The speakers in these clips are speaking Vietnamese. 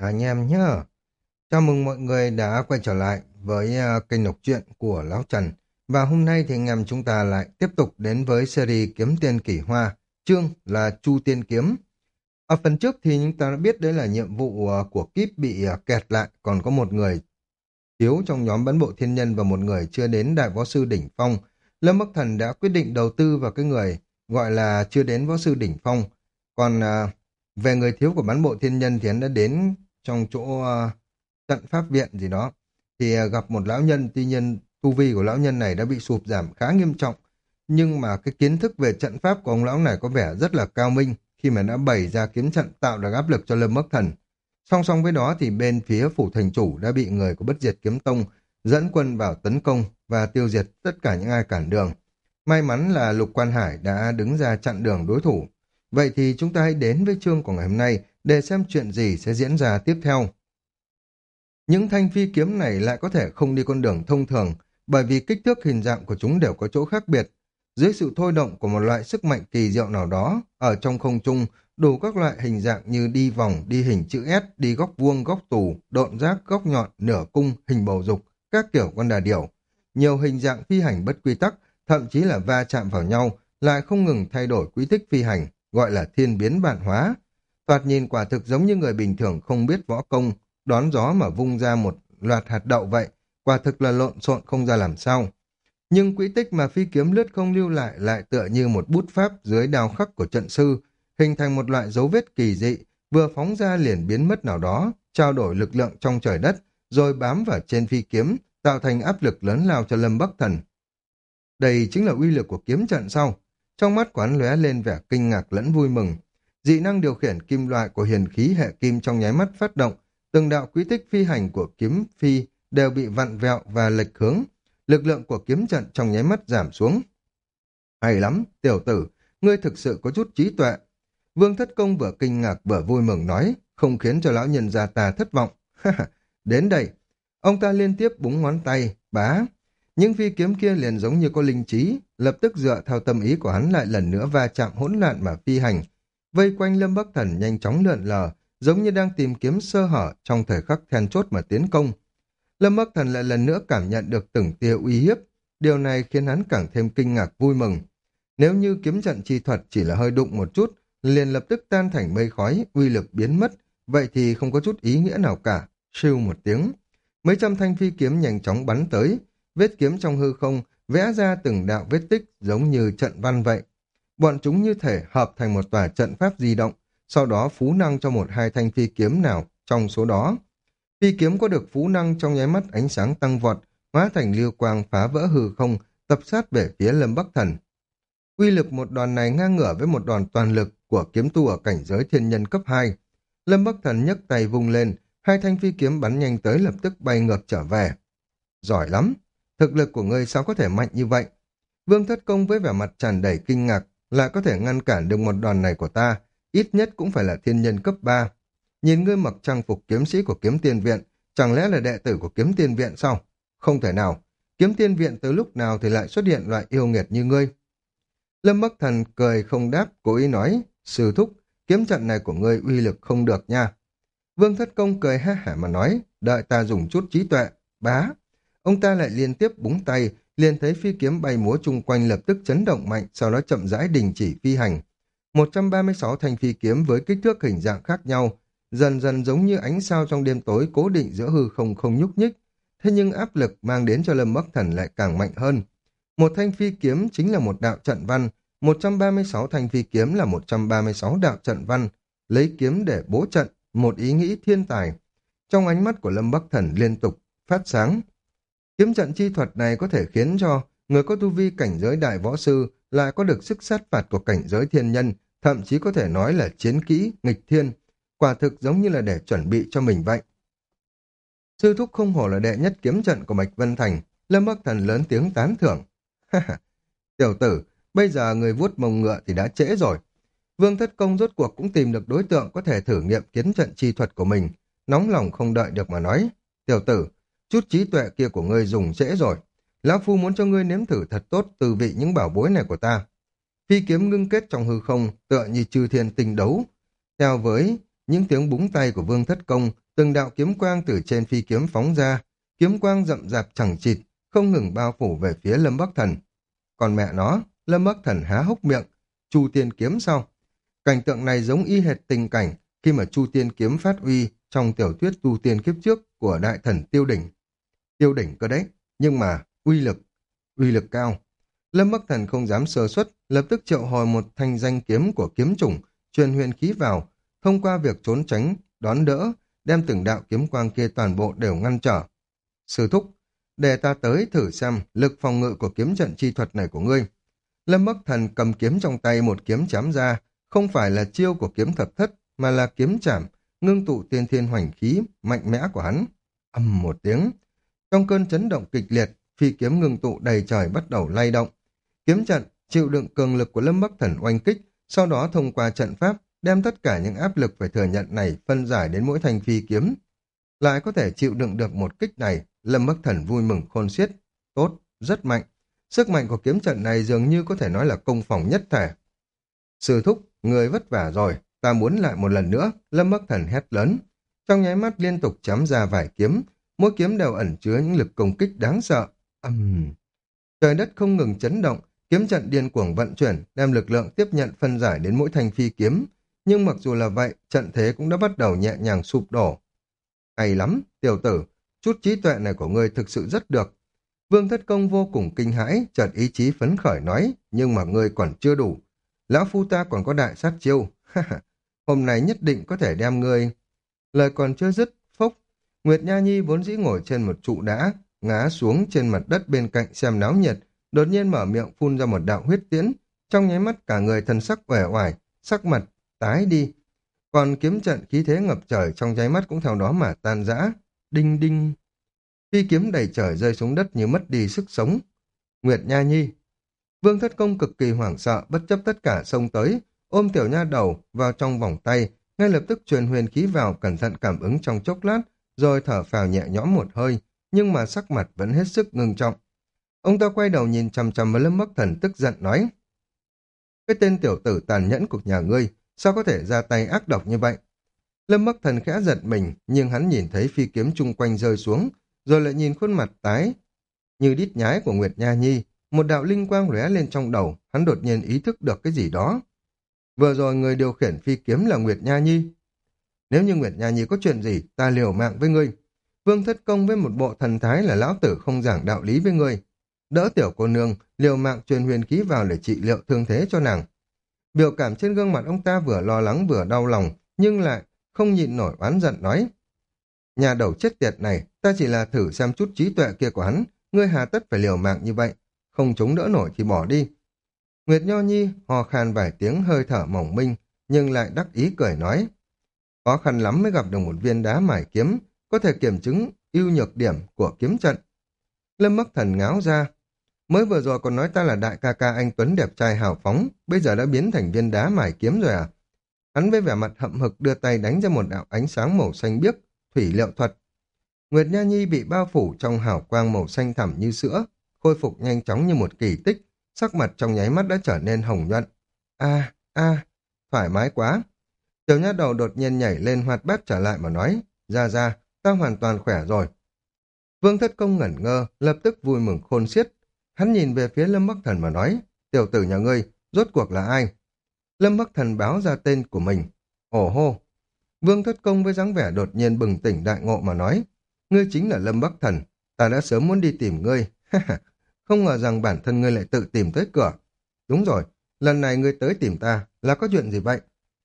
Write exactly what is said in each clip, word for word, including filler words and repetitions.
Anh em nhá. Chào mừng mọi người đã quay trở lại với à, kênh đọc truyện của Lão Trần. Và hôm nay thì anh em chúng ta lại tiếp tục đến với series Kiếm Tiên Kỳ Hoa, chương là Chu Tiên Kiếm. Ở phần trước thì chúng ta đã biết đấy là nhiệm vụ à, của Kíp bị à, kẹt lại, còn có một người thiếu trong nhóm Bấn Bộ Thiên Nhân và một người chưa đến Đại Võ Sư Đỉnh Phong. Lâm Bắc Thần đã quyết định đầu tư vào cái người gọi là chưa đến Võ Sư Đỉnh Phong. Còn à, về người thiếu của Bấn Bộ Thiên Nhân thì hắn đã đến trong chỗ à, trận pháp viện gì đó. Thì à, gặp một lão nhân, tuy nhiên tu vi của lão nhân này đã bị sụp giảm khá nghiêm trọng. Nhưng mà cái kiến thức về trận pháp của ông lão này có vẻ rất là cao minh khi mà đã bày ra kiếm trận tạo được áp lực cho Lâm Bắc Thần. Song song với đó thì bên phía phủ thành chủ đã bị người của Bất Diệt Kiếm Tông dẫn quân vào tấn công và tiêu diệt tất cả những ai cản đường. May mắn là Lục Quan Hải đã đứng ra chặn đường đối thủ. Vậy thì chúng ta hãy đến với chương của ngày hôm nay để xem chuyện gì sẽ diễn ra tiếp theo. Những thanh phi kiếm này lại có thể không đi con đường thông thường bởi vì kích thước hình dạng của chúng đều có chỗ khác biệt. Dưới sự thôi động của một loại sức mạnh kỳ diệu nào đó, ở trong không trung đủ các loại hình dạng như đi vòng, đi hình chữ S, đi góc vuông, góc tù, độn giác, góc nhọn, nửa cung, hình bầu dục, các kiểu con đà điểu. Nhiều hình dạng phi hành bất quy tắc, thậm chí là va chạm vào nhau, lại không ngừng thay đổi quy tích phi hành, gọi là thiên biến vạn hóa. Thoạt nhìn quả thực giống như người bình thường không biết võ công, đón gió mà vung ra một loạt hạt đậu vậy, quả thực là lộn xộn không ra làm sao. Nhưng quỹ tích mà phi kiếm lướt không lưu lại lại tựa như một bút pháp dưới đao khắc của trận sư, hình thành một loại dấu vết kỳ dị, vừa phóng ra liền biến mất nào đó, trao đổi lực lượng trong trời đất, rồi bám vào trên phi kiếm, tạo thành áp lực lớn lao cho Lâm Bắc Thần. Đây chính là uy lực của kiếm trận sau. Trong mắt quán lóe lên vẻ kinh ngạc lẫn vui mừng. Dị năng điều khiển kim loại của hiền khí hệ kim trong nháy mắt phát động, từng đạo quy tích phi hành của kiếm phi đều bị vặn vẹo và lệch hướng. Lực lượng của kiếm trận trong nháy mắt giảm xuống. Hay lắm, tiểu tử, ngươi thực sự có chút trí tuệ. Vương Thất Công vừa kinh ngạc vừa vui mừng nói, không khiến cho lão nhân gia ta thất vọng. Đến đây, ông ta liên tiếp búng ngón tay, bá. Những phi kiếm kia liền giống như có linh trí, lập tức dựa theo tâm ý của hắn lại lần nữa va chạm hỗn loạn mà phi hành. Vây quanh Lâm Bắc Thần nhanh chóng lượn lờ, giống như đang tìm kiếm sơ hở trong thời khắc then chốt mà tiến công. Lâm Bắc Thần lại lần nữa cảm nhận được từng tia uy hiếp, điều này khiến hắn càng thêm kinh ngạc vui mừng. Nếu như kiếm trận chi thuật chỉ là hơi đụng một chút, liền lập tức tan thành mây khói, uy lực biến mất, vậy thì không có chút ý nghĩa nào cả. Siêu một tiếng, mấy trăm thanh phi kiếm nhanh chóng bắn tới, vết kiếm trong hư không vẽ ra từng đạo vết tích giống như trận văn vậy. Bọn chúng như thể hợp thành một tòa trận pháp di động, sau đó phú năng cho một hai thanh phi kiếm nào trong số đó. Phi kiếm có được phú năng trong nháy mắt ánh sáng tăng vọt, hóa thành lưu quang phá vỡ hư không, tập sát về phía Lâm Bắc Thần. Uy lực một đòn này ngang ngửa với một đòn toàn lực của kiếm tu ở cảnh giới thiên nhân cấp hai. Lâm Bắc Thần nhấc tay vung lên, hai thanh phi kiếm bắn nhanh tới lập tức bay ngược trở về. Giỏi lắm, thực lực của ngươi sao có thể mạnh như vậy? Vương Thất Công với vẻ mặt tràn đầy kinh ngạc, lại có thể ngăn cản được một đòn này của ta, ít nhất cũng phải là thiên nhân cấp ba. Nhìn ngươi mặc trang phục kiếm sĩ của kiếm tiên viện, chẳng lẽ là đệ tử của kiếm tiên viện sao? Không thể nào, kiếm tiên viện từ lúc nào thì lại xuất hiện loại yêu nghiệt như ngươi? Lâm Bắc Thần cười không đáp, cố ý nói, sư thúc, kiếm trận này của ngươi uy lực không được nha. Vương Thất Công cười ha hả mà nói, đợi ta dùng chút trí tuệ, bá. Ông ta lại liên tiếp búng tay, liền thấy phi kiếm bay múa chung quanh lập tức chấn động mạnh, sau đó chậm rãi đình chỉ phi hành. một trăm ba mươi sáu thanh phi kiếm với kích thước hình dạng khác nhau, dần dần giống như ánh sao trong đêm tối cố định giữa hư không không nhúc nhích. Thế nhưng áp lực mang đến cho Lâm Bắc Thần lại càng mạnh hơn. Một thanh phi kiếm chính là một đạo trận văn, một trăm ba mươi sáu thanh phi kiếm là một trăm ba mươi sáu đạo trận văn, lấy kiếm để bố trận, một ý nghĩ thiên tài. Trong ánh mắt của Lâm Bắc Thần liên tục phát sáng. Kiếm trận chi thuật này có thể khiến cho người có tu vi cảnh giới đại võ sư lại có được sức sát phạt của cảnh giới thiên nhân, thậm chí có thể nói là chiến kỹ, nghịch thiên. Quả thực giống như là để chuẩn bị cho mình vậy. Sư thúc không hổ là đệ nhất kiếm trận của Bạch Vân Thành, Lâm Bắc Thần lớn tiếng tán thưởng. Tiểu tử, bây giờ người vuốt mông ngựa thì đã trễ rồi. Vương Thất Công rốt cuộc cũng tìm được đối tượng có thể thử nghiệm kiếm trận chi thuật của mình, nóng lòng không đợi được mà nói. Tiểu tử, chút trí tuệ kia của ngươi dùng trễ rồi. Lão Phu muốn cho ngươi nếm thử thật tốt từ vị những bảo bối này của ta. Phi kiếm ngưng kết trong hư không, tựa như chư thiên tinh đấu. Theo với những tiếng búng tay của Vương Thất Công, từng đạo kiếm quang từ trên phi kiếm phóng ra, kiếm quang rậm rạp chẳng chịt, không ngừng bao phủ về phía Lâm Bắc Thần. Còn mẹ nó, Lâm Bắc Thần há hốc miệng, Chu Tiên kiếm sao? Cảnh tượng này giống y hệt tình cảnh khi mà Chu Tiên kiếm phát uy trong tiểu thuyết tu tiên kiếp trước của đại thần Tiêu Đỉnh. Tiêu Đỉnh cơ đấy, nhưng mà uy lực, uy lực cao. Lâm Bắc Thần không dám sơ suất, lập tức triệu hồi một thanh danh kiếm của kiếm chủng, truyền huyền khí vào, thông qua việc trốn tránh, đón đỡ, đem từng đạo kiếm quang kia toàn bộ đều ngăn trở. Sư thúc, để ta tới thử xem lực phòng ngự của kiếm trận chi thuật này của ngươi. Lâm Bắc Thần cầm kiếm trong tay, một kiếm chém ra, không phải là chiêu của kiếm thập thất, mà là kiếm chảm, ngưng tụ tiên thiên hoành khí, mạnh mẽ của hắn. Ầm một tiếng, trong cơn chấn động kịch liệt, phi kiếm ngưng tụ đầy trời bắt đầu lay động. Kiếm trận chịu đựng cường lực của Lâm Bắc Thần oanh kích, sau đó thông qua trận pháp, đem tất cả những áp lực phải thừa nhận này phân giải đến mỗi thanh phi kiếm. Lại có thể chịu đựng được một kích này, Lâm Bắc Thần vui mừng khôn xiết. Tốt, rất mạnh. Sức mạnh của kiếm trận này dường như có thể nói là công phòng nhất thể. Sư thúc, người vất vả rồi, ta muốn lại một lần nữa, Lâm Bắc Thần hét lớn. Trong nháy mắt liên tục chém ra vài kiếm, mỗi kiếm đều ẩn chứa những lực công kích đáng sợ. Ầm, uhm. Trời đất không ngừng chấn động, kiếm trận điên cuồng vận chuyển, đem lực lượng tiếp nhận phân giải đến mỗi thanh phi kiếm. Nhưng mặc dù là vậy, trận thế cũng đã bắt đầu nhẹ nhàng sụp đổ. Hay lắm, tiểu tử, chút trí tuệ này của ngươi thực sự rất được. Vương Thất Công vô cùng kinh hãi, chợt ý chí phấn khởi nói, nhưng mà ngươi còn chưa đủ. Lão phu ta còn có đại sát chiêu, hôm nay nhất định có thể đem ngươi. Lời còn chưa dứt, phốc, Nguyệt Nha Nhi vốn dĩ ngồi trên một trụ đá, ngã xuống trên mặt đất bên cạnh xem náo nhiệt, đột nhiên mở miệng phun ra một đạo huyết tiễn, trong nháy mắt cả người thân sắc uể oải, sắc mặt tái đi. Còn kiếm trận khí thế ngập trời trong nháy mắt cũng theo đó mà tan rã. Đinh đinh. Phi kiếm đầy trời rơi xuống đất như mất đi sức sống. Nguyệt Nha Nhi. Vương Thất Công cực kỳ hoảng sợ, bất chấp tất cả xông tới, ôm tiểu nha đầu vào trong vòng tay, ngay lập tức truyền huyền khí vào, cẩn thận cảm ứng trong chốc lát, rồi thở phào nhẹ nhõm một hơi, nhưng mà sắc mặt vẫn hết sức ngưng trọng. Ông ta quay đầu nhìn chằm chằm vào Lâm Bắc Thần, tức giận nói: cái tên tiểu tử tàn nhẫn của nhà ngươi, sao có thể ra tay ác độc như vậy? Lâm Bắc Thần khẽ giật mình, nhưng hắn nhìn thấy phi kiếm chung quanh rơi xuống, rồi lại nhìn khuôn mặt tái như đít nhái của Nguyệt Nha Nhi, một đạo linh quang lóe lên trong đầu, hắn đột nhiên ý thức được cái gì đó. Vừa rồi người điều khiển phi kiếm là Nguyệt Nha Nhi. Nếu như Nguyệt Nha Nhi có chuyện gì, ta liều mạng với ngươi. Vương Thất Công với một bộ thần thái là lão tử không giảng đạo lý với ngươi. Đỡ tiểu cô nương, liều mạng truyền huyền khí vào để trị liệu thương thế cho nàng. Biểu cảm trên gương mặt ông ta vừa lo lắng vừa đau lòng, nhưng lại không nhịn nổi oán giận nói: nhà đầu chết tiệt này, ta chỉ là thử xem chút trí tuệ kia của hắn, ngươi hà tất phải liều mạng như vậy, không chống đỡ nổi thì bỏ đi. Nguyệt Nho Nhi hò khan vài tiếng, hơi thở mỏng minh, nhưng lại đắc ý cười nói: khó khăn lắm mới gặp được một viên đá mài kiếm, có thể kiểm chứng ưu nhược điểm của kiếm trận. Lâm Bắc Thần ngáo ra: mới vừa rồi còn nói ta là đại ca ca anh Tuấn đẹp trai hào phóng, bây giờ đã biến thành viên đá mài kiếm rồi à? Hắn với vẻ mặt hậm hực đưa tay đánh ra một đạo ánh sáng màu xanh biếc, thủy liệu thuật. Nguyệt Nha Nhi bị bao phủ trong hào quang màu xanh thẳm như sữa, khôi phục nhanh chóng như một kỳ tích, sắc mặt trong nháy mắt đã trở nên hồng nhuận. A, a, thoải mái quá. Tiểu nha đầu đột nhiên nhảy lên hoạt bát trở lại mà nói: ra ra, ta hoàn toàn khỏe rồi. Vương Thất Công ngẩn ngơ, lập tức vui mừng khôn xiết. Hắn nhìn về phía Lâm Bắc Thần mà nói: tiểu tử nhà ngươi, rốt cuộc là ai? Lâm Bắc Thần báo ra tên của mình. Ồ hô! Vương Thất Công với dáng vẻ đột nhiên bừng tỉnh đại ngộ mà nói: ngươi chính là Lâm Bắc Thần, ta đã sớm muốn đi tìm ngươi. Không ngờ rằng bản thân ngươi lại tự tìm tới cửa. Đúng rồi, lần này ngươi tới tìm ta là có chuyện gì vậy?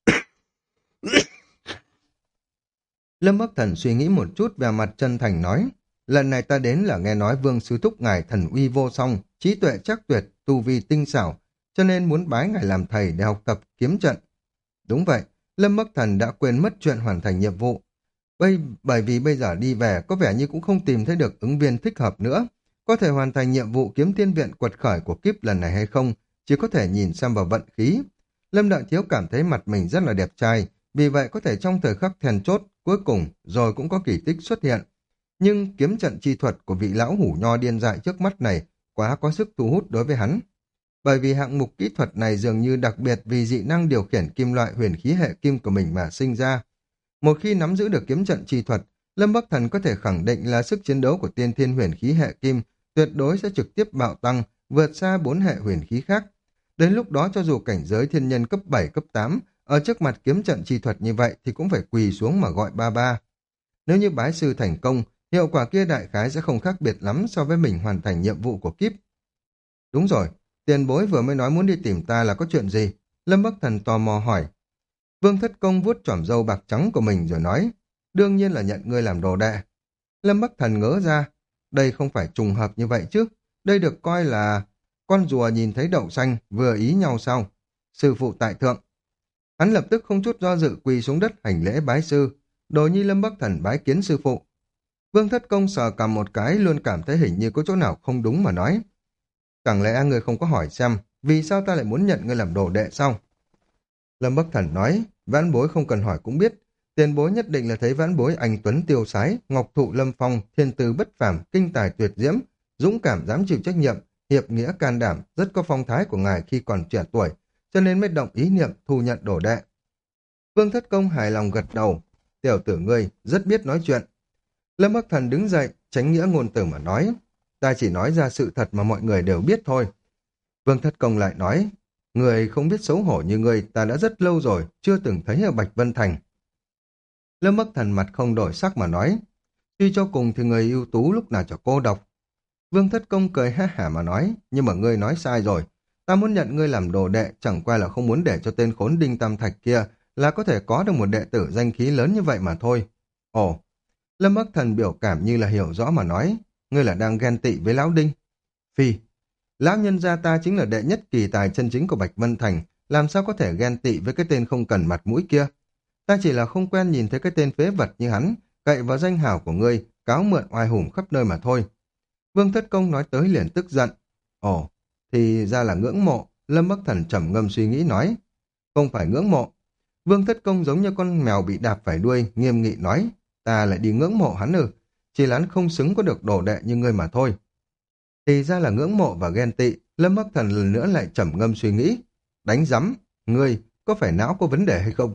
Lâm Bắc Thần suy nghĩ một chút, về mặt chân thành nói: lần này ta đến là nghe nói Vương Sư Thúc ngài thần uy vô song, trí tuệ chắc tuyệt, tu vi tinh xảo, cho nên muốn bái ngài làm thầy để học tập kiếm trận. Đúng vậy, Lâm Bắc Thần đã quên mất chuyện hoàn thành nhiệm vụ. Bây, bởi vì bây giờ đi về có vẻ như cũng không tìm thấy được ứng viên thích hợp nữa. Có thể hoàn thành nhiệm vụ kiếm tiên viện quật khởi của kiếp lần này hay không, chỉ có thể nhìn xem vào vận khí. Lâm Đại Thiếu cảm thấy mặt mình rất là đẹp trai, vì vậy có thể trong thời khắc then chốt, cuối cùng rồi cũng có kỳ tích xuất hiện. Nhưng kiếm trận chi thuật của vị lão hủ nho điên dại trước mắt này quá có sức thu hút đối với hắn. Bởi vì hạng mục kỹ thuật này dường như đặc biệt vì dị năng điều khiển kim loại huyền khí hệ kim của mình mà sinh ra. Một khi nắm giữ được kiếm trận chi thuật, Lâm Bắc Thần có thể khẳng định là sức chiến đấu của tiên thiên huyền khí hệ kim tuyệt đối sẽ trực tiếp bạo tăng, vượt xa bốn hệ huyền khí khác. Đến lúc đó cho dù cảnh giới thiên nhân cấp bảy, cấp tám, ở trước mặt kiếm trận chi thuật như vậy thì cũng phải quỳ xuống mà gọi ba ba. Nếu như bái sư thành công, hiệu quả kia đại khái sẽ không khác biệt lắm so với mình hoàn thành nhiệm vụ của kíp. Đúng rồi, tiền bối vừa mới nói muốn đi tìm ta là có chuyện gì? Lâm Bắc Thần tò mò hỏi. Vương Thất Công vuốt chỏm râu bạc trắng của mình rồi nói, đương nhiên là nhận ngươi làm đồ đệ. Lâm Bắc Thần ngớ ra, đây không phải trùng hợp như vậy chứ, đây được coi là con rùa nhìn thấy đậu xanh vừa ý nhau sao? Sư phụ tại thượng. Hắn lập tức không chút do dự quỳ xuống đất hành lễ bái sư, đồ nhi Lâm Bắc Thần bái kiến sư phụ. Vương Thất Công sờ cầm một cái luôn cảm thấy hình như có chỗ nào không đúng mà nói. Chẳng lẽ ngươi không có hỏi xem vì sao ta lại muốn nhận ngươi làm đồ đệ sao? Lâm Bắc Thần nói, vãn bối không cần hỏi cũng biết, tiền bối nhất định là thấy vãn bối anh tuấn tiêu sái, ngọc thụ lâm phong, thiên tư bất phàm, kinh tài tuyệt diễm, dũng cảm dám chịu trách nhiệm, hiệp nghĩa can đảm, rất có phong thái của ngài khi còn trẻ tuổi, cho nên mới động ý niệm thu nhận đồ đệ. Vương Thất Công hài lòng gật đầu, tiểu tử ngươi rất biết nói chuyện. Lâm Bắc Thần đứng dậy, tránh nghĩa ngôn từ mà nói, ta chỉ nói ra sự thật mà mọi người đều biết thôi. Vương Thất Công lại nói, người không biết xấu hổ như ngươi ta đã rất lâu rồi, chưa từng thấy ở Bạch Vân Thành. Lâm Bắc Thần mặt không đổi sắc mà nói, suy cho cùng thì người ưu tú lúc nào cho cô độc. Vương Thất Công cười ha hả mà nói, nhưng mà ngươi nói sai rồi, ta muốn nhận ngươi làm đồ đệ chẳng qua là không muốn để cho tên khốn Đinh Tam Thạch kia là có thể có được một đệ tử danh khí lớn như vậy mà thôi. Ồ, Lâm Bắc Thần biểu cảm như là hiểu rõ mà nói, ngươi là đang ghen tị với Lão Đinh. Phi, Lão nhân gia ta chính là đệ nhất kỳ tài chân chính của Bạch Vân Thành, làm sao có thể ghen tị với cái tên không cần mặt mũi kia. Ta chỉ là không quen nhìn thấy cái tên phế vật như hắn, cậy vào danh hào của ngươi, cáo mượn oai hùng khắp nơi mà thôi. Vương Thất Công nói tới liền tức giận. Ồ, thì ra là ngưỡng mộ, Lâm Bắc Thần trầm ngâm suy nghĩ nói. Không phải ngưỡng mộ. Vương Thất Công giống như con mèo bị đạp phải đuôi, nghiêm nghị nói. Ta lại đi ngưỡng mộ hắn ư, chỉ là hắn không xứng có được đồ đệ như ngươi mà thôi. Thì ra là ngưỡng mộ và ghen tị, Lâm Bắc Thần lần nữa lại trầm ngâm suy nghĩ. Đánh rắm, ngươi có phải não có vấn đề hay không?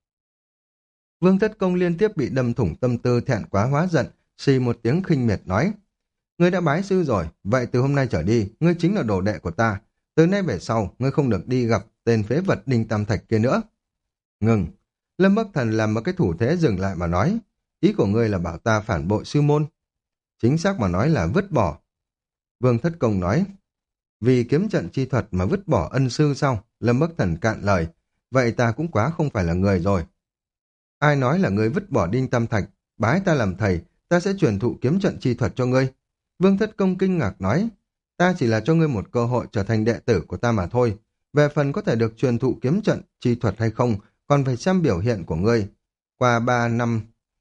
Vương Thất Công liên tiếp bị đâm thủng tâm tư thẹn quá hóa giận, xì một tiếng khinh miệt nói. Ngươi đã bái sư rồi, vậy từ hôm nay trở đi, ngươi chính là đồ đệ của ta. Từ nay về sau, ngươi không được đi gặp tên phế vật Đinh Tam Thạch kia nữa. Ngừng. Lâm Bắc Thần làm một cái thủ thế dừng lại mà nói. Ý của ngươi là bảo ta phản bội sư môn. Chính xác mà nói là vứt bỏ. Vương Thất Công nói. Vì kiếm trận chi thuật mà vứt bỏ ân sư sao? Lâm Bắc Thần cạn lời. Vậy ta cũng quá không phải là người rồi. Ai nói là ngươi vứt bỏ Đinh Tam Thạch, bái ta làm thầy, ta sẽ truyền thụ kiếm trận chi thuật cho ngươi. Vương Thất Công kinh ngạc nói, ta chỉ là cho ngươi một cơ hội trở thành đệ tử của ta mà thôi. Về phần có thể được truyền thụ kiếm trận chi thuật hay không, còn phải xem biểu hiện của ngươi. Qua ba năm,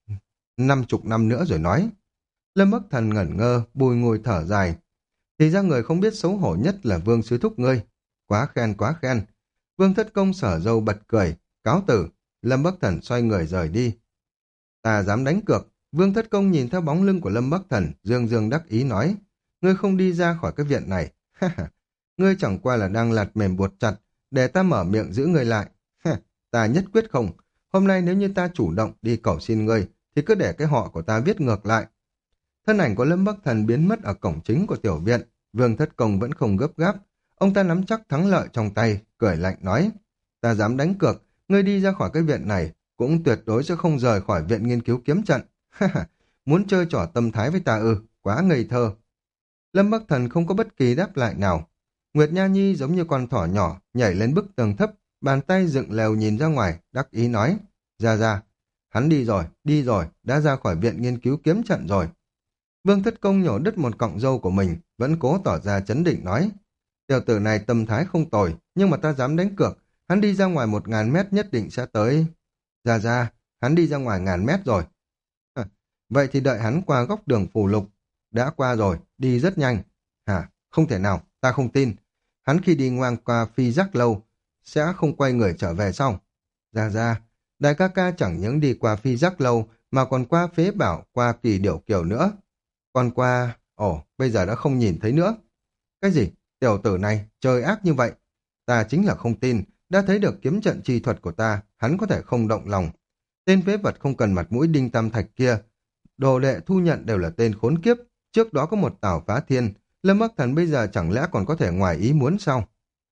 năm chục năm nữa rồi nói. Lâm Bắc Thần ngẩn ngơ, bùi ngùi thở dài. Thì ra người không biết xấu hổ nhất là Vương Sư Thúc ngươi. Quá khen, quá khen. Vương Thất Công sở dâu bật cười, cáo tử. Lâm Bắc Thần xoay người rời đi. Ta dám đánh cược. Vương Thất Công nhìn theo bóng lưng của Lâm Bắc Thần, dương dương đắc ý nói. Ngươi không đi ra khỏi cái viện này. Ngươi chẳng qua là đang lạt mềm buộc chặt, để ta mở miệng giữ ngươi lại. Ta nhất quyết không. Hôm nay nếu như ta chủ động đi cầu xin ngươi, thì cứ để cái họ của ta viết ngược lại. Thân ảnh của Lâm Bắc Thần biến mất ở cổng chính của tiểu viện. Vương Thất Công vẫn không gấp gáp. Ông ta nắm chắc thắng lợi trong tay, cười lạnh nói. Ta dám đánh cược, ngươi đi ra khỏi cái viện này, cũng tuyệt đối sẽ không rời khỏi viện nghiên cứu kiếm trận. Muốn chơi trò tâm thái với ta ư, quá ngây thơ. Lâm Bắc Thần không có bất kỳ đáp lại nào. Nguyệt Nha Nhi giống như con thỏ nhỏ, nhảy lên bức tường thấp, bàn tay dựng lèo nhìn ra ngoài, đắc ý nói. Ra ra, hắn đi rồi, đi rồi, đã ra khỏi viện nghiên cứu kiếm trận rồi. Vương Thất Công nhổ đứt một cọng râu của mình, vẫn cố tỏ ra chấn định nói. Tiểu tử này tâm thái không tồi, nhưng mà ta dám đánh cược, hắn đi ra ngoài một ngàn mét nhất định sẽ tới. Ra ra, hắn đi ra ngoài ngàn mét rồi. À, vậy thì đợi hắn qua góc đường phù lục. Đã qua rồi, đi rất nhanh. Hả, không thể nào, ta không tin. Hắn khi đi ngoan qua phi giác lâu, sẽ không quay người trở về sau. Ra ra, đại ca ca chẳng những đi qua phi giác lâu, mà còn qua phế bảo, qua kỳ điểu kiều nữa. Còn qua... Ồ, bây giờ đã không nhìn thấy nữa. Cái gì? Tiểu tử này, chơi ác như vậy. Ta chính là không tin, đã thấy được kiếm trận chi thuật của ta, hắn có thể không động lòng. Tên phế vật không cần mặt mũi Đinh Tam Thạch kia, đồ đệ thu nhận đều là tên khốn kiếp. Trước đó có một Tào Phá Thiên, Lâm Bắc Thần bây giờ chẳng lẽ còn có thể ngoài ý muốn sao?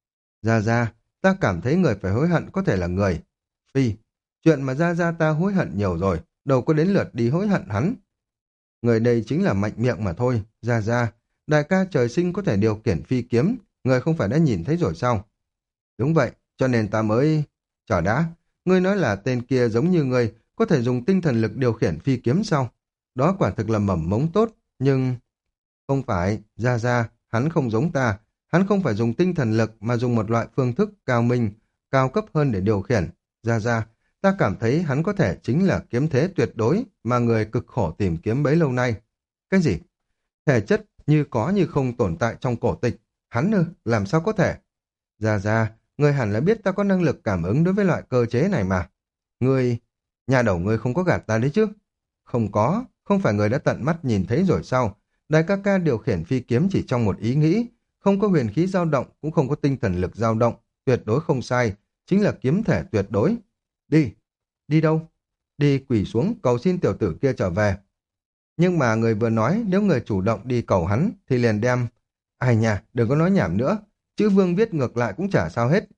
Ra Ra, ta cảm thấy người phải hối hận có thể là người. Phi, chuyện mà Ra Ra ta hối hận nhiều rồi, đâu có đến lượt đi hối hận hắn. Người đây chính là mạnh miệng mà thôi. Ra Ra, đại ca trời sinh có thể điều khiển phi kiếm, người không phải đã nhìn thấy rồi sao? Đúng vậy, cho nên ta mới... Chờ đã, ngươi nói là tên kia giống như ngươi, có thể dùng tinh thần lực điều khiển phi kiếm sao? Đó quả thực là mầm mống tốt, nhưng... Không phải, Ra Ra, hắn không giống ta, hắn không phải dùng tinh thần lực mà dùng một loại phương thức cao minh, cao cấp hơn để điều khiển. Ra Ra, ta cảm thấy hắn có thể chính là kiếm thế tuyệt đối mà người cực khổ tìm kiếm bấy lâu nay. Cái gì? Thể chất như có như không tồn tại trong cổ tịch. Hắn ư, làm sao có thể? Ra Ra, ngươi hẳn là biết ta có năng lực cảm ứng đối với loại cơ chế này mà. Ngươi, nhà đầu ngươi không có gạt ta đấy chứ? Không có, không phải người đã tận mắt nhìn thấy rồi sao? Đại ca ca điều khiển phi kiếm chỉ trong một ý nghĩ, không có huyền khí dao động, cũng không có tinh thần lực dao động, tuyệt đối không sai, chính là kiếm thể tuyệt đối. Đi, đi đâu? Đi quỳ xuống cầu xin tiểu tử kia trở về. Nhưng mà người vừa nói nếu người chủ động đi cầu hắn thì liền đem. Ai nha, đừng có nói nhảm nữa, chữ vương viết ngược lại cũng chả sao hết.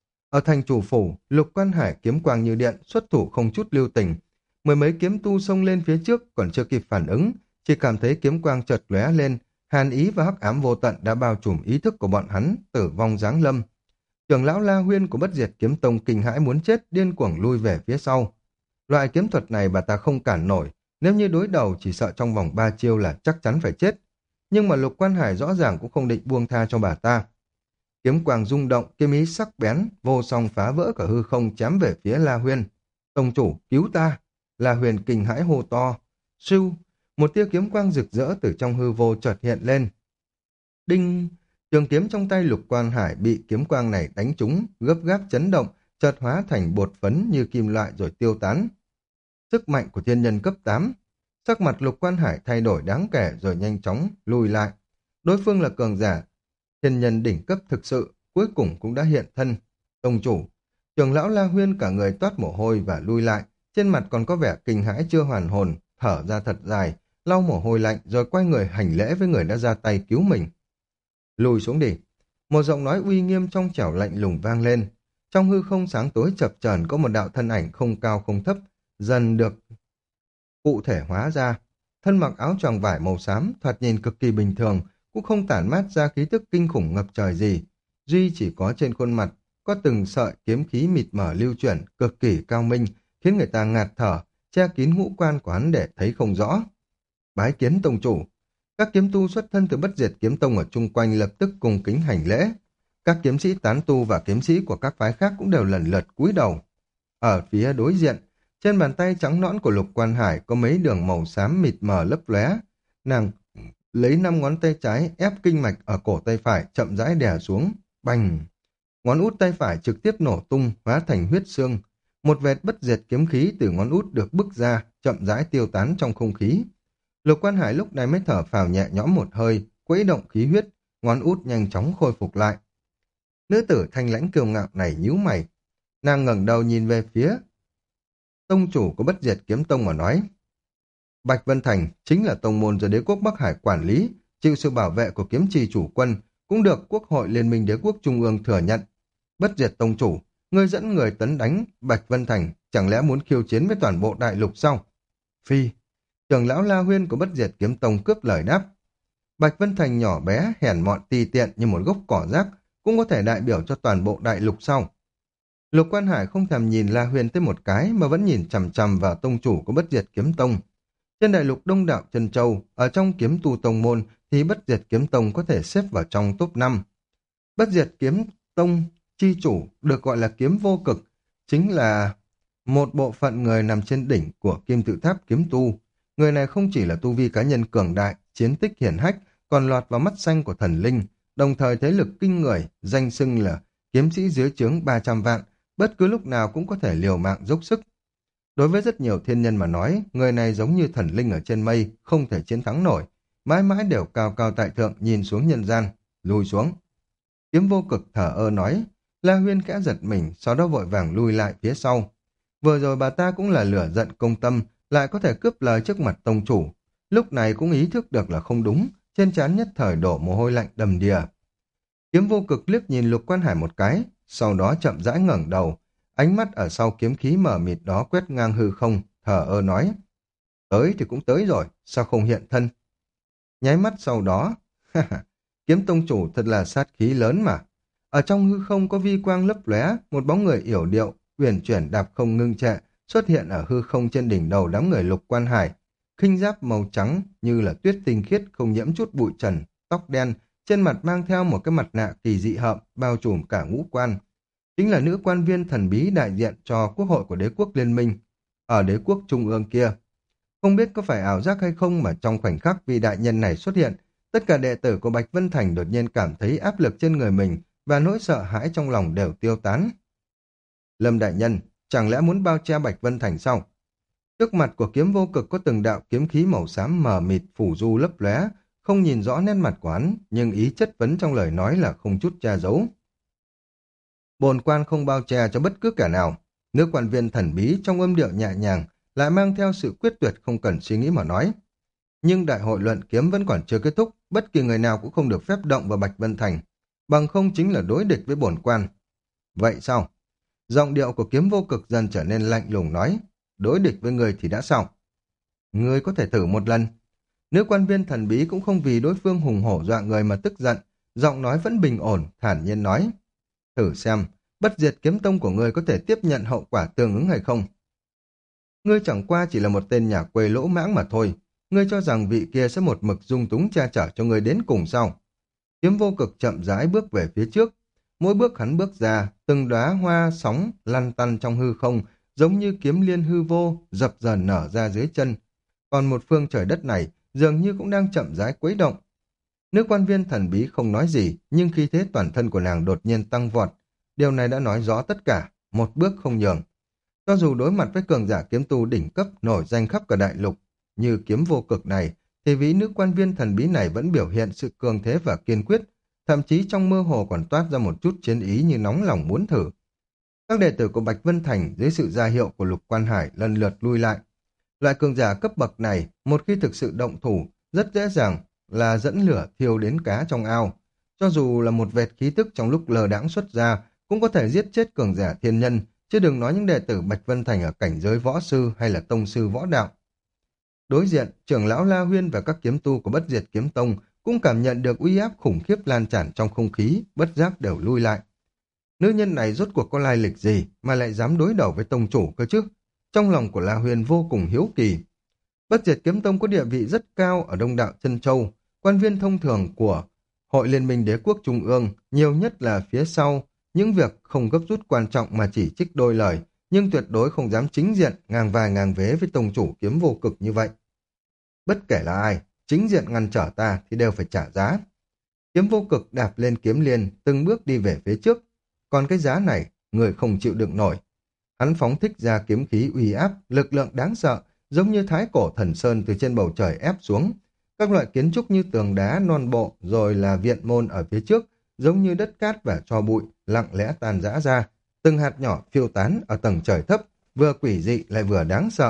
Ở thành chủ phủ, Lục Quan Hải kiếm quang như điện, xuất thủ không chút lưu tình. Mười mấy kiếm tu xông lên phía trước còn chưa kịp phản ứng, chỉ cảm thấy kiếm quang chợt lóe lên, hàn ý và hắc ám vô tận đã bao trùm ý thức của bọn hắn, tử vong giáng lâm. Trưởng lão La Huyên của Bất Diệt Kiếm Tông kinh hãi muốn chết, điên cuồng lui về phía sau. Loại kiếm thuật này bà ta không cản nổi, nếu như đối đầu chỉ sợ trong vòng ba chiêu là chắc chắn phải chết. Nhưng mà Lục Quan Hải rõ ràng cũng không định buông tha cho bà ta. Kiếm quang rung động, kiếm ý sắc bén, vô song phá vỡ cả hư không chém về phía La Huyên. Tông chủ, cứu ta! La Huyền kinh hãi hô to. Sưu! Một tia kiếm quang rực rỡ từ trong hư vô chợt hiện lên. Đinh! Trường kiếm trong tay Lục Quan Hải bị kiếm quang này đánh trúng, gấp gáp chấn động, chợt hóa thành bột phấn như kim loại rồi tiêu tán. Sức mạnh của thiên nhân cấp tám. Sắc mặt Lục Quan Hải thay đổi đáng kể rồi nhanh chóng lùi lại. Đối phương là cường giả thiên nhân đỉnh cấp thực sự, cuối cùng cũng đã hiện thân. Tông chủ, trưởng lão La Huyên cả người toát mồ hôi và lui lại, trên mặt còn có vẻ kinh hãi chưa hoàn hồn, thở ra thật dài, lau mồ hôi lạnh rồi quay người hành lễ với người đã ra tay cứu mình. Lùi xuống đi. Một giọng nói uy nghiêm trong trẻo lạnh lùng vang lên. Trong hư không sáng tối chập chờn có một đạo thân ảnh không cao không thấp, dần được cụ thể hóa ra. Thân mặc áo choàng vải màu xám, thoạt nhìn cực kỳ bình thường, cũng không tản mát ra khí tức kinh khủng ngập trời gì. Duy chỉ có trên khuôn mặt, có từng sợi kiếm khí mịt mờ lưu chuyển, cực kỳ cao minh, khiến người ta ngạt thở, che kín ngũ quan của hắn để thấy không rõ. Bái kiến tông chủ. Các kiếm tu xuất thân từ Bất Diệt Kiếm Tông ở chung quanh lập tức cùng kính hành lễ. Các kiếm sĩ tán tu và kiếm sĩ của các phái khác cũng đều lần lượt cúi đầu. Ở phía đối diện, trên bàn tay trắng nõn của Lục Quan Hải có mấy đường màu xám mịt mờ lấp lóe. Nàng lấy năm ngón tay trái ép kinh mạch ở cổ tay phải chậm rãi đè xuống. Bành! Ngón út tay phải trực tiếp nổ tung, hóa thành huyết xương. Một vệt bất diệt kiếm khí từ ngón út được bức ra, chậm rãi tiêu tán trong không khí. Lục Quan Hải lúc này mới thở phào nhẹ nhõm một hơi, quấy động khí huyết, ngón út nhanh chóng khôi phục lại. Nữ tử thanh lãnh kiêu ngạo này nhíu mày. Nàng ngẩng đầu nhìn về phía tông chủ của Bất Diệt Kiếm Tông mà nói. Bạch Vân Thành chính là tông môn do đế quốc Bắc Hải quản lý, chịu sự bảo vệ của kiếm trì chủ quân, cũng được Quốc hội Liên minh Đế quốc Trung ương thừa nhận. Bất Diệt tông chủ, ngươi dẫn người tấn đánh Bạch Vân Thành, chẳng lẽ muốn khiêu chiến với toàn bộ đại lục sao? Phi, trưởng lão La Huyên của Bất Diệt Kiếm Tông cướp lời đáp. Bạch Vân Thành nhỏ bé, hèn mọn tì tiện như một gốc cỏ rác, cũng có thể đại biểu cho toàn bộ đại lục sao? Lục Quan Hải không thèm nhìn La Huyên tới một cái mà vẫn nhìn chằm chằm vào tông chủ của Bất Diệt Kiếm Tông. Trên đại lục đông đảo Trân Châu, ở trong kiếm tu tông môn thì Bất Diệt Kiếm Tông có thể xếp vào trong top năm. Bất Diệt Kiếm Tông chi chủ được gọi là kiếm vô cực, chính là một bộ phận người nằm trên đỉnh của kim tự tháp kiếm tu. Người này không chỉ là tu vi cá nhân cường đại, chiến tích hiển hách, còn lọt vào mắt xanh của thần linh, đồng thời thế lực kinh người, danh xưng là kiếm sĩ dưới trướng ba trăm vạn, bất cứ lúc nào cũng có thể liều mạng dốc sức. Đối với rất nhiều thiên nhân mà nói, người này giống như thần linh ở trên mây, không thể chiến thắng nổi, mãi mãi đều cao cao tại thượng nhìn xuống nhân gian, lùi xuống. Kiếm vô cực thở ơ nói. La Huyên khẽ giật mình, sau đó vội vàng lui lại phía sau. Vừa rồi bà ta cũng là lửa giận công tâm, lại có thể cướp lời trước mặt tông chủ. Lúc này cũng ý thức được là không đúng, trên trán nhất thời đổ mồ hôi lạnh đầm đìa. Kiếm vô cực liếc nhìn Lục Quan Hải một cái, sau đó chậm rãi ngẩng đầu, ánh mắt ở sau kiếm khí mờ mịt đó quét ngang hư không, thở ơ nói. Tới thì cũng tới rồi, sao không hiện thân? Nháy mắt sau đó, kiếm tông chủ thật là sát khí lớn mà. Ở trong hư không có vi quang lấp lóe, một bóng người yểu điệu, uyển chuyển đạp không ngưng trệ, xuất hiện ở hư không trên đỉnh đầu đám người Lục Quan Hải. Khinh giáp màu trắng như là tuyết tinh khiết không nhiễm chút bụi trần, tóc đen, trên mặt mang theo một cái mặt nạ kỳ dị hợm bao trùm cả ngũ quan. Chính là nữ quan viên thần bí đại diện cho quốc hội của đế quốc liên minh, ở đế quốc trung ương kia. Không biết có phải ảo giác hay không mà trong khoảnh khắc vị đại nhân này xuất hiện, tất cả đệ tử của Bạch Vân Thành đột nhiên cảm thấy áp lực trên người mình và nỗi sợ hãi trong lòng đều tiêu tán. Lâm đại nhân, chẳng lẽ muốn bao che Bạch Vân Thành sao? Trước mặt của kiếm vô cực có từng đạo kiếm khí màu xám mờ mịt phủ du lấp lóe, không nhìn rõ nét mặt của hắn, nhưng ý chất vấn trong lời nói là không chút che giấu. Bồn quan không bao che cho bất cứ kẻ nào. Nữ quan viên thần bí trong âm điệu nhẹ nhàng lại mang theo sự quyết tuyệt không cần suy nghĩ mà nói. Nhưng đại hội luận kiếm vẫn còn chưa kết thúc, bất kỳ người nào cũng không được phép động vào Bạch Vân Thành, bằng không chính là đối địch với bổn quan. Vậy sao? Giọng điệu của kiếm vô cực dần trở nên lạnh lùng nói, đối địch với người thì đã sao? Ngươi có thể thử một lần. Nữ quan viên thần bí cũng không vì đối phương hùng hổ dọa người mà tức giận, giọng nói vẫn bình ổn, thản nhiên nói. Thử xem, bất diệt kiếm tông của ngươi có thể tiếp nhận hậu quả tương ứng hay không? Ngươi chẳng qua chỉ là một tên nhà quê lỗ mãng mà thôi. Ngươi cho rằng vị kia sẽ một mực dung túng che chở cho ngươi đến cùng sao? Kiếm vô cực chậm rãi bước về phía trước. Mỗi bước hắn bước ra, từng đóa hoa sóng lăn tăn trong hư không, giống như kiếm liên hư vô, dập dờn nở ra dưới chân. Còn một phương trời đất này dường như cũng đang chậm rãi quấy động. Nữ quan viên thần bí không nói gì, nhưng khí thế toàn thân của nàng đột nhiên tăng vọt. Điều này đã nói rõ tất cả, một bước không nhường. Cho dù đối mặt với cường giả kiếm tu đỉnh cấp nổi danh khắp cả đại lục, như kiếm vô cực này, thì vị nữ quan viên thần bí này vẫn biểu hiện sự cường thế và kiên quyết, thậm chí trong mơ hồ còn toát ra một chút chiến ý như nóng lòng muốn thử. Các đệ tử của Bạch Vân Thành dưới sự ra hiệu của Lục Quan Hải lần lượt lui lại. Loại cường giả cấp bậc này, một khi thực sự động thủ, rất dễ dàng là dẫn lửa thiêu đến cá trong ao. Cho dù là một vệt khí tức trong lúc lờ đãng xuất ra, cũng có thể giết chết cường giả thiên nhân, chứ đừng nói những đệ tử Bạch Vân Thành ở cảnh giới võ sư hay là tông sư võ đạo. Đối diện, trưởng lão La Huyên và các kiếm tu của Bất Diệt Kiếm Tông cũng cảm nhận được uy áp khủng khiếp lan tràn trong không khí, bất giác đều lui lại. Nữ nhân này rốt cuộc có lai lịch gì mà lại dám đối đầu với tông chủ cơ chứ? Trong lòng của La Huyên vô cùng hiếu kỳ. Bất Diệt Kiếm Tông có địa vị rất cao ở Đông Đạo Chân Châu, quan viên thông thường của Hội Liên minh Đế quốc Trung ương, nhiều nhất là phía sau, những việc không gấp rút quan trọng mà chỉ trích đôi lời, nhưng tuyệt đối không dám chính diện ngang vai ngang vế với tông chủ kiếm vô cực như vậy. Bất kể là ai, chính diện ngăn trở ta thì đều phải trả giá. Kiếm vô cực đạp lên kiếm liên, từng bước đi về phía trước. Còn cái giá này, người không chịu đựng nổi. Hắn phóng thích ra kiếm khí uy áp, lực lượng đáng sợ, giống như thái cổ thần sơn từ trên bầu trời ép xuống. Các loại kiến trúc như tường đá, non bộ, rồi là viện môn ở phía trước, giống như đất cát và tro bụi, lặng lẽ tan rã ra. Từng hạt nhỏ phiêu tán ở tầng trời thấp, vừa quỷ dị lại vừa đáng sợ.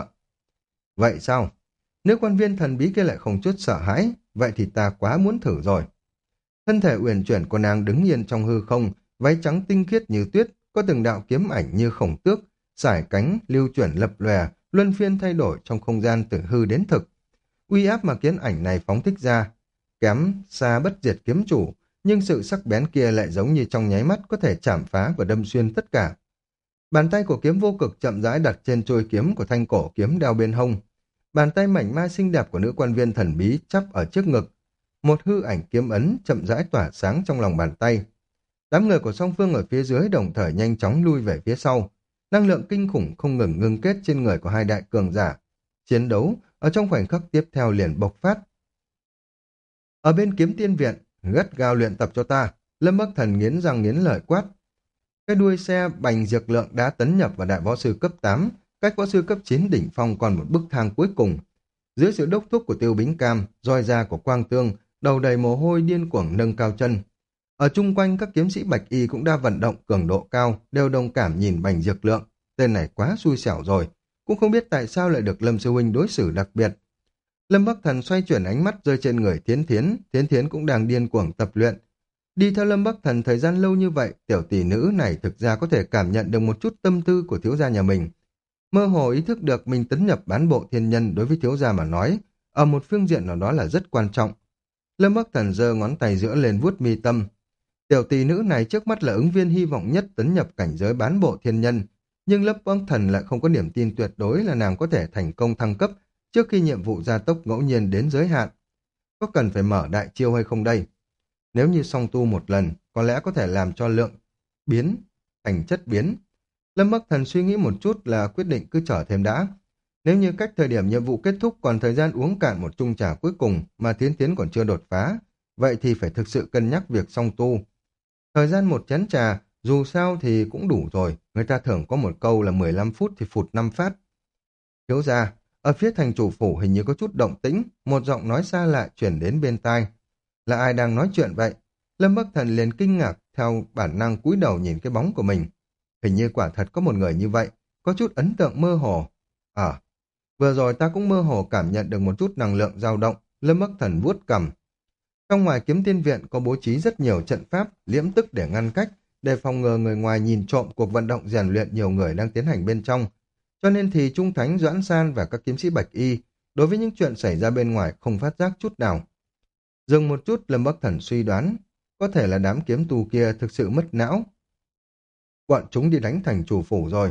Vậy sao? Nếu quan viên thần bí kia lại không chút sợ hãi, vậy thì ta quá muốn thử rồi. Thân thể uyển chuyển của nàng đứng yên trong hư không, váy trắng tinh khiết như tuyết, có từng đạo kiếm ảnh như khổng tước, sải cánh, lưu chuyển lập lòe, luân phiên thay đổi trong không gian từ hư đến thực. Uy áp mà kiến ảnh này phóng thích ra, kém xa Bất Diệt kiếm chủ, nhưng sự sắc bén kia lại giống như trong nháy mắt có thể chảm phá và đâm xuyên tất cả. Bàn tay của kiếm vô cực chậm rãi đặt trên trôi kiếm của thanh cổ kiếm đeo bên hông. Bàn tay mảnh mai xinh đẹp của nữ quan viên thần bí chắp ở trước ngực. Một hư ảnh kiếm ấn chậm rãi tỏa sáng trong lòng bàn tay. Đám người của song phương ở phía dưới đồng thời nhanh chóng lui về phía sau. Năng lượng kinh khủng không ngừng ngưng kết trên người của hai đại cường giả. Chiến đấu ở trong khoảnh khắc tiếp theo liền bộc phát. Ở bên kiếm tiên viện, gắt gao luyện tập cho ta. Lâm Bắc Thần nghiến răng nghiến lợi quát. Cái đuôi xe bành dược lượng đã tấn nhập vào đại võ sư cấp tám, cách võ sư cấp chín đỉnh phong còn một bức thang cuối cùng. Dưới sự đốc thúc của Tiêu Bính Cam, roi da của Quang Tương, đầu đầy mồ hôi điên cuồng nâng cao chân. Ở chung quanh các kiếm sĩ bạch y cũng đã vận động cường độ cao, đều đồng cảm nhìn bành dược lượng. tên này quá xui xẻo rồi, cũng không biết tại sao lại được Lâm sư huynh đối xử đặc biệt. Lâm Bắc Thần xoay chuyển ánh mắt rơi trên người Thiến Thiến, Thiến Thiến cũng đang điên cuồng tập luyện. Đi theo Lâm Bắc Thần thời gian lâu như vậy, tiểu tỷ nữ này thực ra có thể cảm nhận được một chút tâm tư của thiếu gia nhà mình. Mơ hồ ý thức được mình tấn nhập bán bộ thiên nhân đối với thiếu gia mà nói, ở một phương diện nào đó là rất quan trọng. Lâm Bắc Thần giơ ngón tay giữa lên vuốt mi tâm. Tiểu tỷ nữ này trước mắt là ứng viên hy vọng nhất tấn nhập cảnh giới bán bộ thiên nhân, nhưng Lâm Bắc Thần lại không có niềm tin tuyệt đối là nàng có thể thành công thăng cấp trước khi nhiệm vụ gia tốc ngẫu nhiên đến giới hạn. Có cần phải mở đại chiêu hay không đây? Nếu như song tu một lần, có lẽ có thể làm cho lượng biến thành chất biến. Lâm Bắc Thần suy nghĩ một chút là quyết định cứ chờ thêm đã. Nếu như cách thời điểm nhiệm vụ kết thúc còn thời gian uống cạn một chung trà cuối cùng mà Tiến Tiến còn chưa đột phá, vậy thì phải thực sự cân nhắc việc song tu. Thời gian một chén trà, dù sao thì cũng đủ rồi, người ta thường có một câu là mười lăm phút thì phụt năm phát. Thiếu gia, ở phía thành chủ phủ hình như có chút động tĩnh, một giọng nói xa lạ chuyển đến bên tai. Là ai đang nói chuyện vậy? Lâm Bắc Thần liền kinh ngạc, theo bản năng cúi đầu nhìn cái bóng của mình. Hình như quả thật có một người như vậy, có chút ấn tượng mơ hồ. À, vừa rồi ta cũng mơ hồ cảm nhận được một chút năng lượng dao động, Lâm Bắc Thần vuốt cằm. Trong ngoài kiếm tiên viện có bố trí rất nhiều trận pháp, liễm tức để ngăn cách, để phòng ngừa người ngoài nhìn trộm cuộc vận động rèn luyện nhiều người đang tiến hành bên trong. Cho nên thì Trung Thánh, Doãn San và các kiếm sĩ Bạch Y đối với những chuyện xảy ra bên ngoài không phát giác chút nào. Dừng một chút, Lâm Bắc Thần suy đoán, có thể là đám kiếm tù kia thực sự mất não. Bọn chúng đi đánh thành chủ phủ rồi.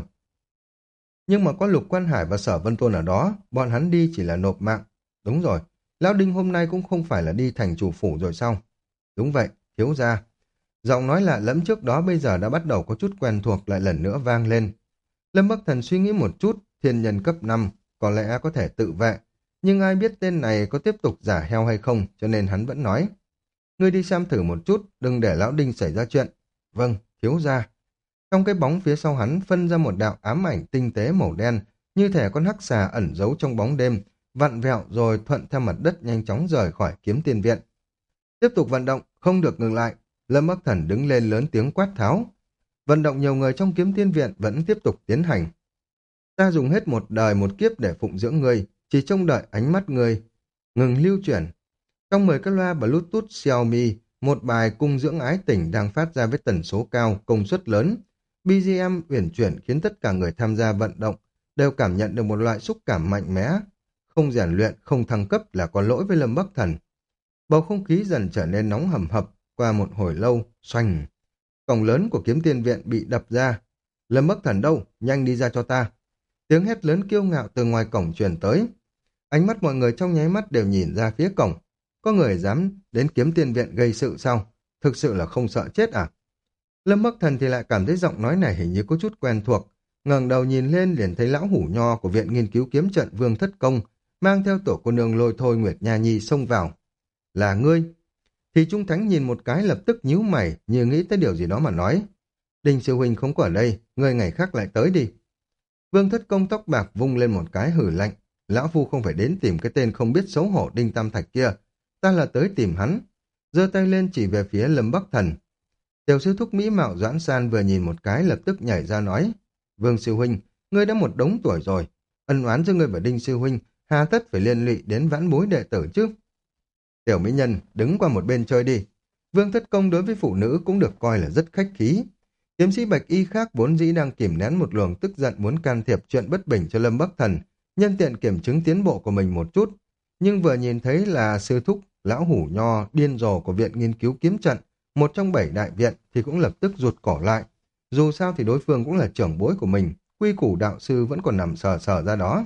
Nhưng mà có Lục Quan Hải và Sở Vân Tôn ở đó, bọn hắn đi chỉ là nộp mạng. Đúng rồi, Lão Đinh hôm nay cũng không phải là đi thành chủ phủ rồi sao? Đúng vậy, thiếu gia. Giọng nói lạ lẫm trước đó bây giờ đã bắt đầu có chút quen thuộc lại lần nữa vang lên. Lâm Bắc Thần suy nghĩ một chút, thiên nhân cấp năm, có lẽ có thể tự vệ. Nhưng ai biết tên này có tiếp tục giả heo hay không, cho nên hắn vẫn nói. Ngươi đi xem thử một chút, đừng để Lão Đinh xảy ra chuyện. Vâng, thiếu gia. Trong cái bóng phía sau hắn phân ra một đạo ám ảnh tinh tế màu đen, như thể con hắc xà ẩn giấu trong bóng đêm, vặn vẹo rồi thuận theo mặt đất nhanh chóng rời khỏi kiếm tiên viện. Tiếp tục vận động, không được ngừng lại. Lâm Bắc Thần đứng lên lớn tiếng quát tháo. Vận động nhiều người trong kiếm tiên viện vẫn tiếp tục tiến hành. Ta dùng hết một đời một kiếp để phụng dưỡng ngươi, chỉ trông đợi ánh mắt ngươi ngừng lưu chuyển. Trong mười cái loa Bluetooth Xiaomi, một bài cung dưỡng ái tình đang phát ra với tần số cao, công suất lớn. bê giê em uyển chuyển khiến tất cả người tham gia vận động đều cảm nhận được một loại xúc cảm mạnh mẽ. Không rèn luyện, không thăng cấp là có lỗi với Lâm Bắc Thần. Bầu không khí dần trở nên nóng hầm hập, qua một hồi lâu, xoành. Cổng lớn của kiếm tiên viện bị đập ra. Lâm Bắc Thần đâu? Nhanh đi ra cho ta. Tiếng hét lớn kiêu ngạo từ ngoài cổng truyền tới. Ánh mắt mọi người trong nháy mắt đều nhìn ra phía cổng. Có người dám đến kiếm tiên viện gây sự sao? Thực sự là không sợ chết à? Lâm Bắc Thần thì lại cảm thấy giọng nói này hình như có chút quen thuộc. Ngẩng đầu nhìn lên liền thấy lão hủ nho của viện nghiên cứu kiếm trận Vương Thất Công mang theo tổ cô nương Lôi Thôi Nguyệt Nha Nhi xông vào. Là ngươi? Thì Trung Thánh nhìn một cái lập tức nhíu mày như nghĩ tới điều gì đó mà nói. Đinh sư huynh không có ở đây, ngươi ngày khác lại tới đi. Vương Thất Công tóc bạc vung lên một cái hử lạnh. Lão phu không phải đến tìm cái tên không biết xấu hổ Đinh Tam Thạch kia. Ta là tới tìm hắn. Giơ tay lên chỉ về phía Lâm Bắc Thần. Tiểu sư thúc mỹ mạo Doãn San vừa nhìn một cái lập tức nhảy ra nói. Vương sư huynh, ngươi đã một đống tuổi rồi. Ân oán giữa ngươi và Đinh sư huynh, hà tất phải liên lụy đến vãn bối đệ tử chứ. Tiểu mỹ nhân, đứng qua một bên chơi đi. Vương Thất Công đối với phụ nữ cũng được coi là rất khách khí. Kiếm sĩ Bạch Y khác vốn dĩ đang kìm nén một luồng tức giận muốn can thiệp chuyện bất bình cho Lâm Bắc Thần, nhân tiện kiểm chứng tiến bộ của mình một chút. Nhưng vừa nhìn thấy là sư thúc, lão hủ nho, điên rồ của viện nghiên cứu kiếm trận, một trong bảy đại viện thì cũng lập tức rụt cổ lại. Dù sao thì đối phương cũng là trưởng bối của mình, quy củ đạo sư vẫn còn nằm sờ sờ ra đó.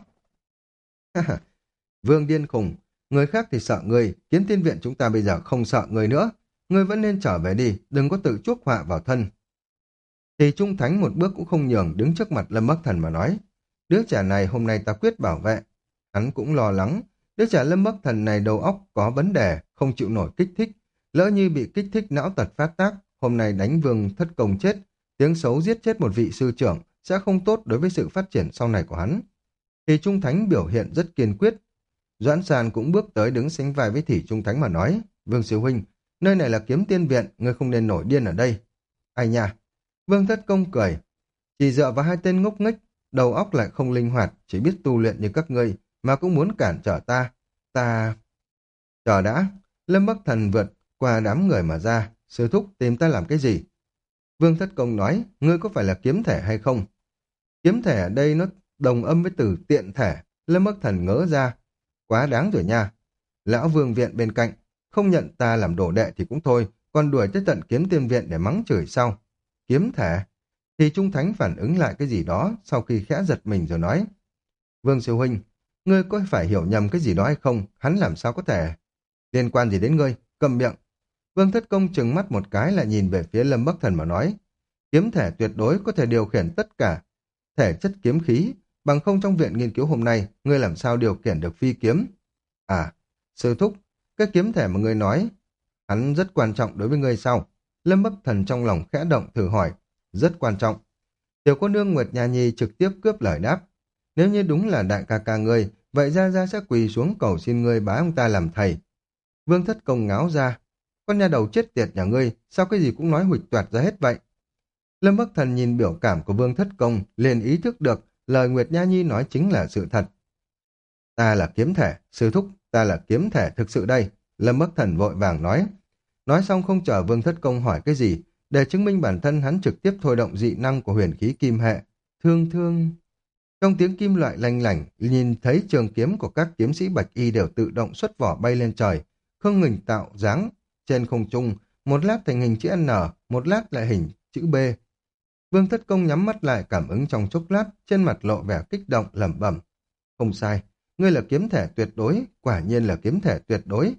Vương điên khùng, người khác thì sợ ngươi, kiếm tiên viện chúng ta bây giờ không sợ ngươi nữa. Ngươi vẫn nên trở về đi, đừng có tự chuốc họa vào thân. Thì Trung Thánh một bước cũng không nhường đứng trước mặt Lâm Bắc Thần mà nói. Đứa trẻ này hôm nay ta quyết bảo vệ. Hắn cũng lo lắng. Đứa trẻ Lâm Bắc Thần này đầu óc có vấn đề, không chịu nổi kích thích. Lỡ như bị kích thích não tật phát tác, hôm nay đánh Vương Thất Công chết, tiếng xấu giết chết một vị sư trưởng sẽ không tốt đối với sự phát triển sau này của hắn. Thì Trung Thánh biểu hiện rất kiên quyết. Doãn Sàn cũng bước tới đứng sánh vai với Thì Trung Thánh mà nói. Vương sư huynh, nơi này là kiếm tiên viện, ngươi không nên nổi điên ở đây. Ai nha? Vương Thất Công cười. Chỉ dựa vào hai tên ngốc nghếch, đầu óc lại không linh hoạt, chỉ biết tu luyện như các ngươi, mà cũng muốn cản trở ta. Ta... Chờ đã, Lâm Bắc Thần vượt qua đám người mà ra, sư thúc tìm ta làm cái gì? Vương Thất Công nói, ngươi có phải là kiếm thể hay không? Kiếm thể ở đây nó đồng âm với từ tiện thể, Lâm Bắc Thần ngỡ ra. Quá đáng rồi nha. Lão Vương Viện bên cạnh, không nhận ta làm đồ đệ thì cũng thôi, còn đuổi tới tận Kiếm Tiên Viện để mắng chửi sau. Kiếm thể? Thì Trung Thánh phản ứng lại cái gì đó, sau khi khẽ giật mình rồi nói. Vương Sư Huynh, ngươi có phải hiểu nhầm cái gì đó hay không? Hắn làm sao có thể... Liên quan gì đến ngươi? Cầm miệng. Vương Thất Công trừng mắt một cái lại nhìn về phía Lâm Bắc Thần mà nói. Kiếm thể tuyệt đối có thể điều khiển tất cả thể chất kiếm khí, bằng không trong viện nghiên cứu hôm nay, ngươi làm sao điều khiển được phi kiếm? À, sư thúc, cái kiếm thể mà ngươi nói, hắn rất quan trọng đối với ngươi sao? Lâm Bắc Thần trong lòng khẽ động thử hỏi. Rất quan trọng. Tiểu cô nương Nguyệt Nha Nhi trực tiếp cướp lời đáp. Nếu như đúng là đại ca ca ngươi, vậy ra ra sẽ quỳ xuống cầu xin ngươi bái ông ta làm thầy. Vương Thất Công ngáo ra. Con nhà đầu chết tiệt nhà ngươi, sao cái gì cũng nói huỵch toẹt ra hết vậy? Lâm Bắc Thần nhìn biểu cảm của Vương Thất Công, liền ý thức được lời Nguyệt Nha Nhi nói chính là sự thật. Ta là kiếm thể, sư thúc, ta là kiếm thể thực sự đây. Lâm Bắc Thần vội vàng nói. Nói xong không chờ Vương Thất Công hỏi cái gì, để chứng minh bản thân hắn trực tiếp thôi động dị năng của huyền khí kim hệ. Thương thương... Trong tiếng kim loại lanh lảnh, nhìn thấy trường kiếm của các kiếm sĩ bạch y đều tự động xuất vỏ bay lên trời, không ngừng tạo dáng trên không trung, một lát thành hình chữ N, một lát lại hình chữ B. Vương Thất Công nhắm mắt lại cảm ứng trong chốc lát, trên mặt lộ vẻ kích động lẩm bẩm. Không sai, ngươi là kiếm thể tuyệt đối, quả nhiên là kiếm thể tuyệt đối.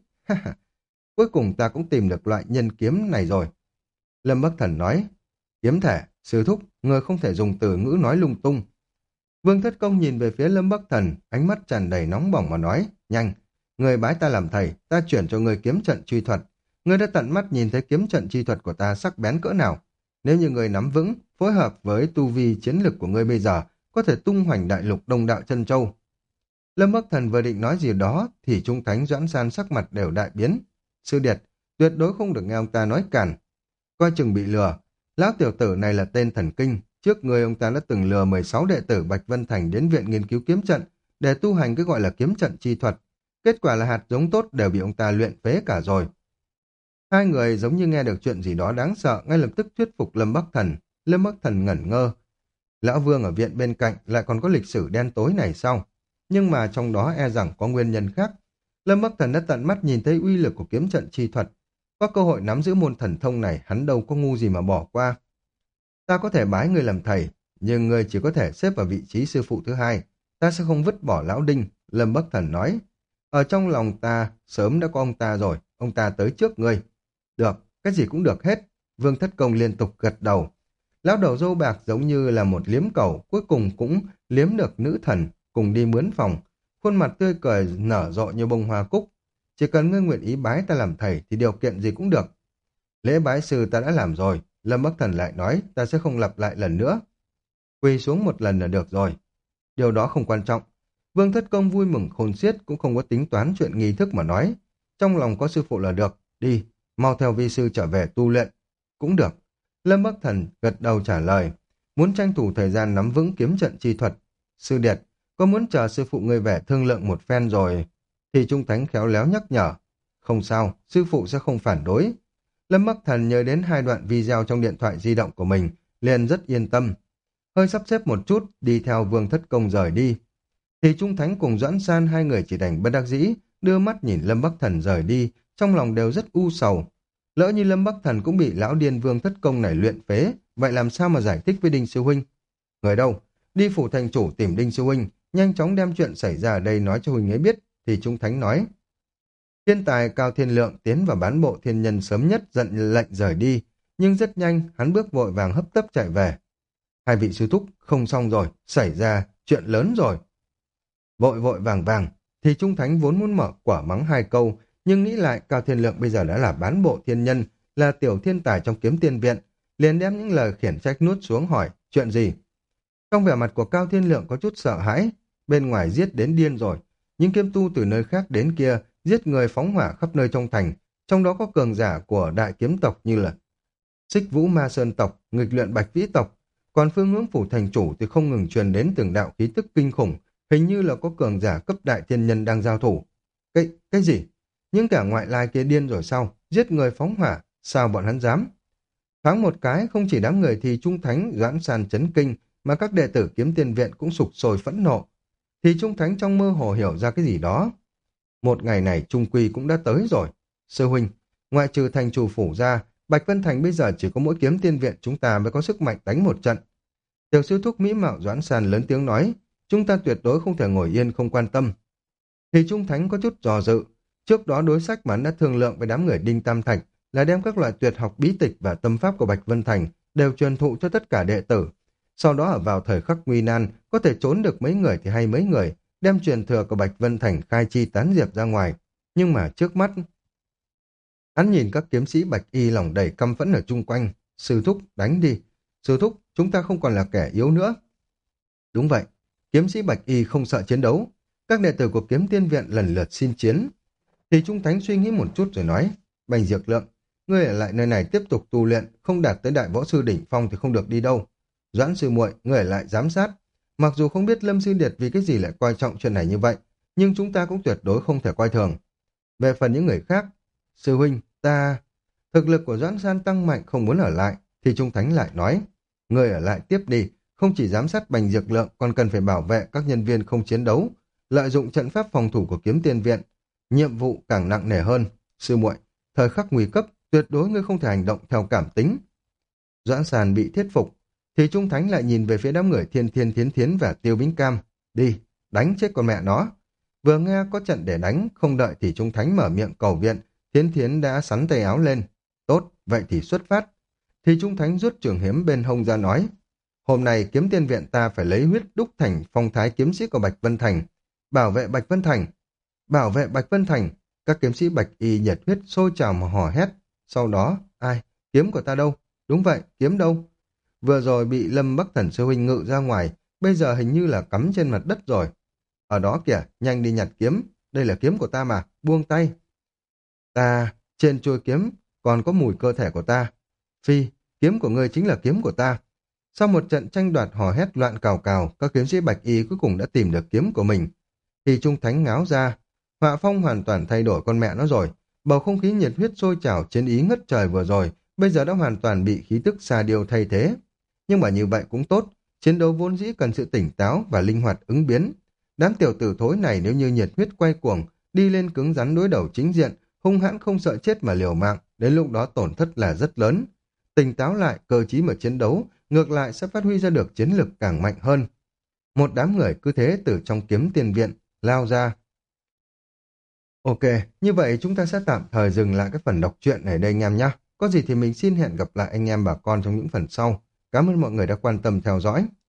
Cuối cùng ta cũng tìm được loại nhân kiếm này rồi. Lâm Bắc Thần nói, kiếm thể, sư thúc, ngươi không thể dùng từ ngữ nói lung tung. Vương Thất Công nhìn về phía Lâm Bắc Thần, ánh mắt tràn đầy nóng bỏng mà nói, nhanh, người bái ta làm thầy, ta chuyển cho người kiếm trận truy thuật. Ngươi đã tận mắt nhìn thấy kiếm trận chi thuật của ta sắc bén cỡ nào. Nếu như người nắm vững, phối hợp với tu vi chiến lực của ngươi bây giờ, có thể tung hoành đại lục Đông Đạo Chân Châu. Lâm Bắc Thần vừa định nói gì đó, thì Trung Thánh Doãn San sắc mặt đều đại biến. Sư Điệt, tuyệt đối không được nghe ông ta nói càn. Coi chừng bị lừa, lão tiểu tử này là tên thần kinh. Trước người ông ta đã từng lừa mười sáu đệ tử Bạch Vân Thành đến viện nghiên cứu kiếm trận để tu hành cái gọi là kiếm trận chi thuật. Kết quả là hạt giống tốt đều bị ông ta luyện phế cả rồi. Hai người giống như nghe được chuyện gì đó đáng sợ, ngay lập tức thuyết phục Lâm Bắc Thần. Lâm Bắc Thần ngẩn ngơ. Lão Vương ở viện bên cạnh lại còn có lịch sử đen tối này sao? Nhưng mà trong đó e rằng có nguyên nhân khác. Lâm Bắc Thần đã tận mắt nhìn thấy uy lực của kiếm trận chi thuật. Có cơ hội nắm giữ môn thần thông này, hắn đâu có ngu gì mà bỏ qua. Ta có thể bái người làm thầy, nhưng người chỉ có thể xếp vào vị trí sư phụ thứ hai. Ta sẽ không vứt bỏ lão Đinh, Lâm Bắc Thần nói. Ở trong lòng ta, sớm đã có ông ta rồi, ông ta tới trước ngươi. Được, cái gì cũng được hết. Vương Thất Công liên tục gật đầu. Lão đầu râu bạc giống như là một liếm cầu, cuối cùng cũng liếm được nữ thần, cùng đi mướn phòng. Khuôn mặt tươi cười nở rộ như bông hoa cúc. Chỉ cần ngươi nguyện ý bái ta làm thầy thì điều kiện gì cũng được. Lễ bái sư ta đã làm rồi, Lâm Bắc Thần lại nói, ta sẽ không lặp lại lần nữa. Quỳ xuống một lần là được rồi. Điều đó không quan trọng. Vương Thất Công vui mừng khôn xiết, cũng không có tính toán chuyện nghi thức mà nói. Trong lòng có sư phụ là được, đi, mau theo vi sư trở về tu luyện. Cũng được. Lâm Bắc Thần gật đầu trả lời, muốn tranh thủ thời gian nắm vững kiếm trận chi thuật. Sư Điệt, có muốn chờ sư phụ ngươi về thương lượng một phen rồi? Thì Trung Thánh khéo léo nhắc nhở. Không sao, sư phụ sẽ không phản đối. Lâm Bắc Thần nhớ đến hai đoạn video trong điện thoại di động của mình, liền rất yên tâm. Hơi sắp xếp một chút, đi theo Vương Thất Công rời đi. Thì Trung Thánh cùng Doãn San hai người chỉ đành bất đắc dĩ, đưa mắt nhìn Lâm Bắc Thần rời đi, trong lòng đều rất u sầu. Lỡ như Lâm Bắc Thần cũng bị lão điên Vương Thất Công này luyện phế, vậy làm sao mà giải thích với Đinh Sư Huynh? Người đâu? Đi phủ thành chủ tìm Đinh Sư Huynh, nhanh chóng đem chuyện xảy ra ở đây nói cho Huynh ấy biết. Thì Trung Thánh nói. Thiên tài Cao Thiên Lượng tiến vào bán bộ thiên nhân sớm nhất giận lệnh rời đi, nhưng rất nhanh hắn bước vội vàng hấp tấp chạy về. Hai vị sư thúc, không xong rồi, xảy ra chuyện lớn rồi. Vội vội vàng vàng, thì Trung Thánh vốn muốn mở quả mắng hai câu, nhưng nghĩ lại Cao Thiên Lượng bây giờ đã là bán bộ thiên nhân, là tiểu thiên tài trong kiếm tiên viện, liền đem những lời khiển trách nuốt xuống hỏi, chuyện gì? Trong vẻ mặt của Cao Thiên Lượng có chút sợ hãi, bên ngoài giết đến điên rồi, những kiếm tu từ nơi khác đến kia, giết người phóng hỏa khắp nơi trong thành, trong đó có cường giả của đại kiếm tộc như là Xích Vũ Ma Sơn tộc, nghịch luyện Bạch Vĩ tộc, Còn phương hướng phủ thành chủ thì không ngừng truyền đến từng đạo khí tức kinh khủng, hình như là có cường giả cấp đại thiên nhân đang giao thủ. Cái, cái gì? Những kẻ ngoại lai kia điên rồi sao? Giết người phóng hỏa, sao bọn hắn dám? Thoáng một cái, không chỉ đám người thì Trung Thánh Doãn Sàn chấn kinh, mà các đệ tử Kiếm Tiên Viện cũng sục sôi phẫn nộ. Thì Trung Thánh trong mơ hồ hiểu ra cái gì đó. Một ngày này Trung Quy cũng đã tới rồi. Sư huynh, ngoại trừ thành chủ phủ ra, Bạch Vân Thành bây giờ chỉ có mỗi Kiếm Tiên Viện chúng ta mới có sức mạnh đánh một trận. Tiểu sư thúc Mỹ Mạo Doãn Sàn lớn tiếng nói, chúng ta tuyệt đối không thể ngồi yên không quan tâm. Thì Trung Thánh có chút dò dự. Trước đó đối sách mà hắn đã thương lượng với đám người Đinh Tam Thạch là đem các loại tuyệt học bí tịch và tâm pháp của Bạch Vân Thành đều truyền thụ cho tất cả đệ tử. Sau đó ở vào thời khắc nguy nan, có thể trốn được mấy người thì hay mấy người, đem truyền thừa của Bạch Vân Thành khai chi tán diệp ra ngoài. Nhưng mà trước mắt, hắn nhìn các kiếm sĩ Bạch Y lòng đầy căm phẫn ở chung quanh. Sư thúc, đánh đi. Sư thúc, chúng ta không còn là kẻ yếu nữa. Đúng vậy, kiếm sĩ Bạch Y không sợ chiến đấu. Các đệ tử của Kiếm Tiên Viện lần lượt xin chiến. Thì Trung Thánh suy nghĩ một chút rồi nói, Bành Diệp Lượng, ngươi ở lại nơi này tiếp tục tu luyện, không đạt tới đại võ sư đỉnh phong thì không được đi đâu. Doãn sư muội, ngươi ở lại giám sát. Mặc dù không biết Lâm Sư Điệt vì cái gì lại coi trọng chuyện này như vậy, nhưng chúng ta cũng tuyệt đối không thể coi thường. Về phần những người khác, sư huynh, ta... Thực lực của Doãn San tăng mạnh không muốn ở lại, thì Trung Thánh lại nói, ngươi ở lại tiếp đi, không chỉ giám sát Bành Diệp Lượng, còn cần phải bảo vệ các nhân viên không chiến đấu, lợi dụng trận pháp phòng thủ của Kiếm Tiên Viện. Nhiệm vụ càng nặng nề hơn. Sư muội, thời khắc nguy cấp, tuyệt đối ngươi không thể hành động theo cảm tính. Doãn Sàn bị thuyết phục, thì Trung Thánh lại nhìn về phía đám người Thiên Thiên Thiến Thiến và Tiêu Bính Cam. Đi, đánh chết con mẹ nó. Vừa nghe có trận để đánh, không đợi thì Trung Thánh mở miệng cầu viện, Thiến Thiến đã sắn tay áo lên. Tốt, vậy thì xuất phát. Thì Trung Thánh rút trường hiếm bên hông ra nói, hôm nay Kiếm Tiên Viện ta phải lấy huyết đúc thành phong thái kiếm sĩ của Bạch Vân Thành, bảo vệ Bạch Vân Thành. Bảo vệ Bạch Vân Thành, các kiếm sĩ Bạch Y nhiệt huyết sôi trào mà hò hét. Sau đó, ai? Kiếm của ta đâu? Đúng vậy, kiếm đâu? Vừa rồi bị Lâm Bắc Thần sư huynh ngự ra ngoài, bây giờ hình như là cắm trên mặt đất rồi. Ở đó kìa, nhanh đi nhặt kiếm, đây là kiếm của ta mà, buông tay. Ta, trên chuôi kiếm, còn có mùi cơ thể của ta. Phi, kiếm của ngươi chính là kiếm của ta. Sau một trận tranh đoạt hò hét loạn cào cào, các kiếm sĩ Bạch Y cuối cùng đã tìm được kiếm của mình. Thì Trung Thánh ngáo ra, họa phong hoàn toàn thay đổi con mẹ nó rồi. Bầu không khí nhiệt huyết sôi trào chiến ý ngất trời vừa rồi, bây giờ đã hoàn toàn bị khí tức xa điêu thay thế. Nhưng mà như vậy cũng tốt, chiến đấu vốn dĩ cần sự tỉnh táo và linh hoạt ứng biến. Đám tiểu tử thối này nếu như nhiệt huyết quay cuồng, đi lên cứng rắn đối đầu chính diện, hung hãn không sợ chết mà liều mạng, đến lúc đó tổn thất là rất lớn. Tỉnh táo lại, cơ trí mà chiến đấu, ngược lại sẽ phát huy ra được chiến lực càng mạnh hơn. Một đám người cứ thế từ trong Kiếm Tiên Viện lao ra. Ok, như vậy chúng ta sẽ tạm thời dừng lại cái phần đọc truyện này đây anh em nhé. Có gì thì mình xin hẹn gặp lại anh em bà con trong những phần sau. Cảm ơn mọi người đã quan tâm theo dõi.